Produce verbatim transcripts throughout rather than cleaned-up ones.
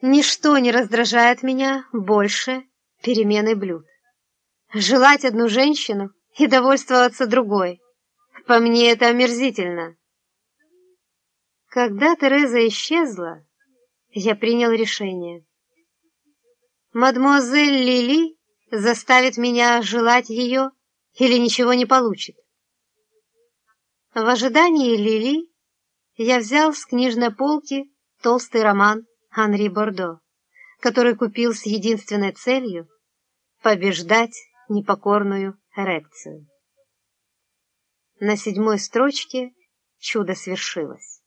Ничто не раздражает меня больше перемены блюд. Желать одну женщину и довольствоваться другой. По мне это омерзительно. Когда Тереза исчезла, я принял решение. Мадемуазель Лили заставит меня желать ее или ничего не получит. В ожидании Лили я взял с книжной полки толстый роман Анри Бордо, который купил с единственной целью побеждать непокорную эрекцию. На седьмой строчке чудо свершилось.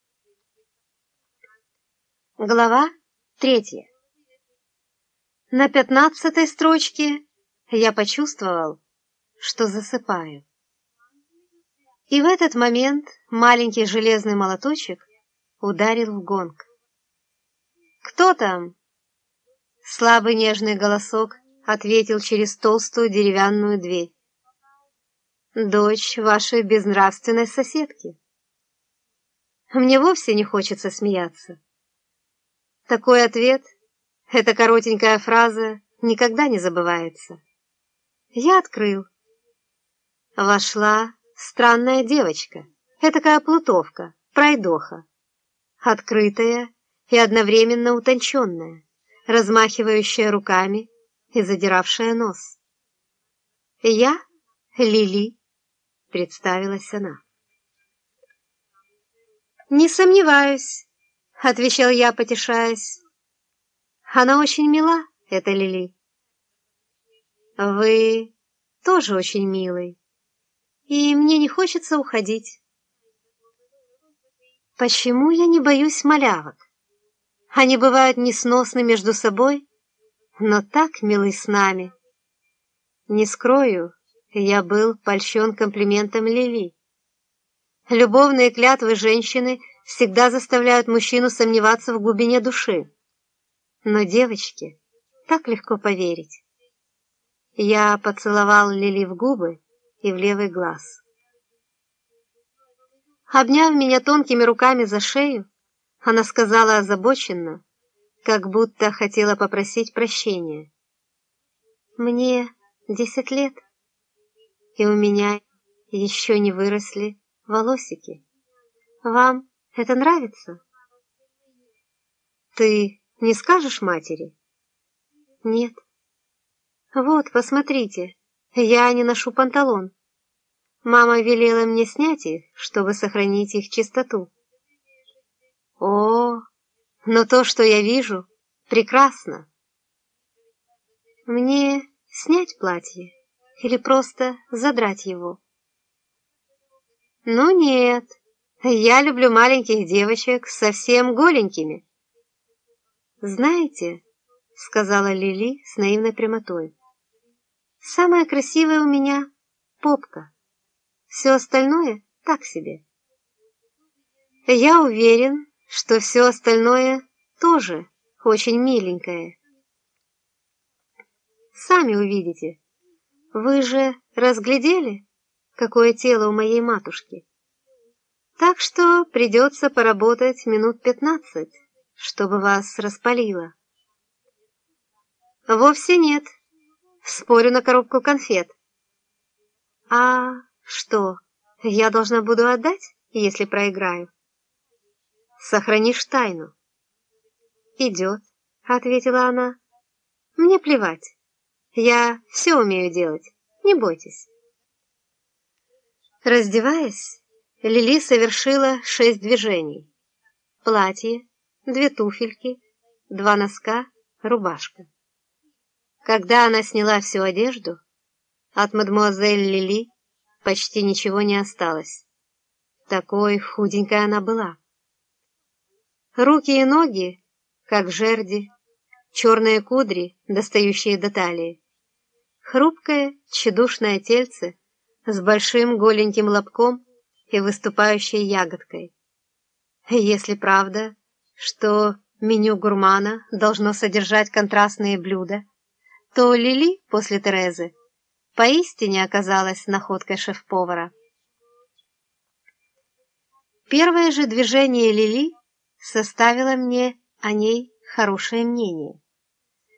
Глава третья. На пятнадцатой строчке я почувствовал, что засыпаю. И в этот момент маленький железный молоточек ударил в гонг. «Кто там?» Слабый нежный голосок ответил через толстую деревянную дверь. «Дочь вашей безнравственной соседки». Мне вовсе не хочется смеяться. Такой ответ, эта коротенькая фраза, никогда не забывается. Я открыл. Вошла странная девочка, этакая плутовка, пройдоха, открытая и одновременно утонченная, размахивающая руками и задиравшая нос. «Я Лили», — представилась она. «Не сомневаюсь», — отвечал я, потешаясь. «Она очень мила, эта Лили». «Вы тоже очень милый, и мне не хочется уходить». «Почему я не боюсь малявок? Они бывают несносны между собой, но так милы с нами». Не скрою, я был польщен комплиментом Лили. Любовные клятвы женщины всегда заставляют мужчину сомневаться в глубине души. Но девочке так легко поверить. Я поцеловал Лили в губы и в левый глаз. Обняв меня тонкими руками за шею, она сказала озабоченно, как будто хотела попросить прощения. «Мне десять лет, и у меня еще не выросли волосики. Вам это нравится?» «Ты не скажешь матери?» «Нет». «Вот, посмотрите, я не ношу панталон. Мама велела мне снять их, чтобы сохранить их чистоту». «О, но то, что я вижу, прекрасно». «Мне снять платье или просто задрать его?» «Ну нет, я люблю маленьких девочек совсем голенькими». «Знаете, — сказала Лили с наивной прямотой, — самая красивая у меня попка. Все остальное так себе». «Я уверен, что все остальное тоже очень миленькое. Сами увидите. Вы же разглядели, какое тело у моей матушки? Так что придется поработать минут пятнадцать, чтобы вас распалило». «Вовсе нет. Спорю на коробку конфет». «А что, я должна буду отдать, если проиграю?» «Сохранишь тайну». «Идет», — ответила она. «Мне плевать. Я все умею делать. Не бойтесь». Раздеваясь, Лили совершила шесть движений. Платье, две туфельки, два носка, рубашка. Когда она сняла всю одежду, от мадемуазель Лили почти ничего не осталось. Такой худенькой она была. Руки и ноги, как жерди, черные кудри, достающие до талии. Хрупкое, тщедушное тельце с большим голеньким лобком и выступающей ягодкой. Если правда, что меню гурмана должно содержать контрастные блюда, то Лили после Терезы поистине оказалась находкой шеф-повара. Первое же движение Лили составило мне о ней хорошее мнение.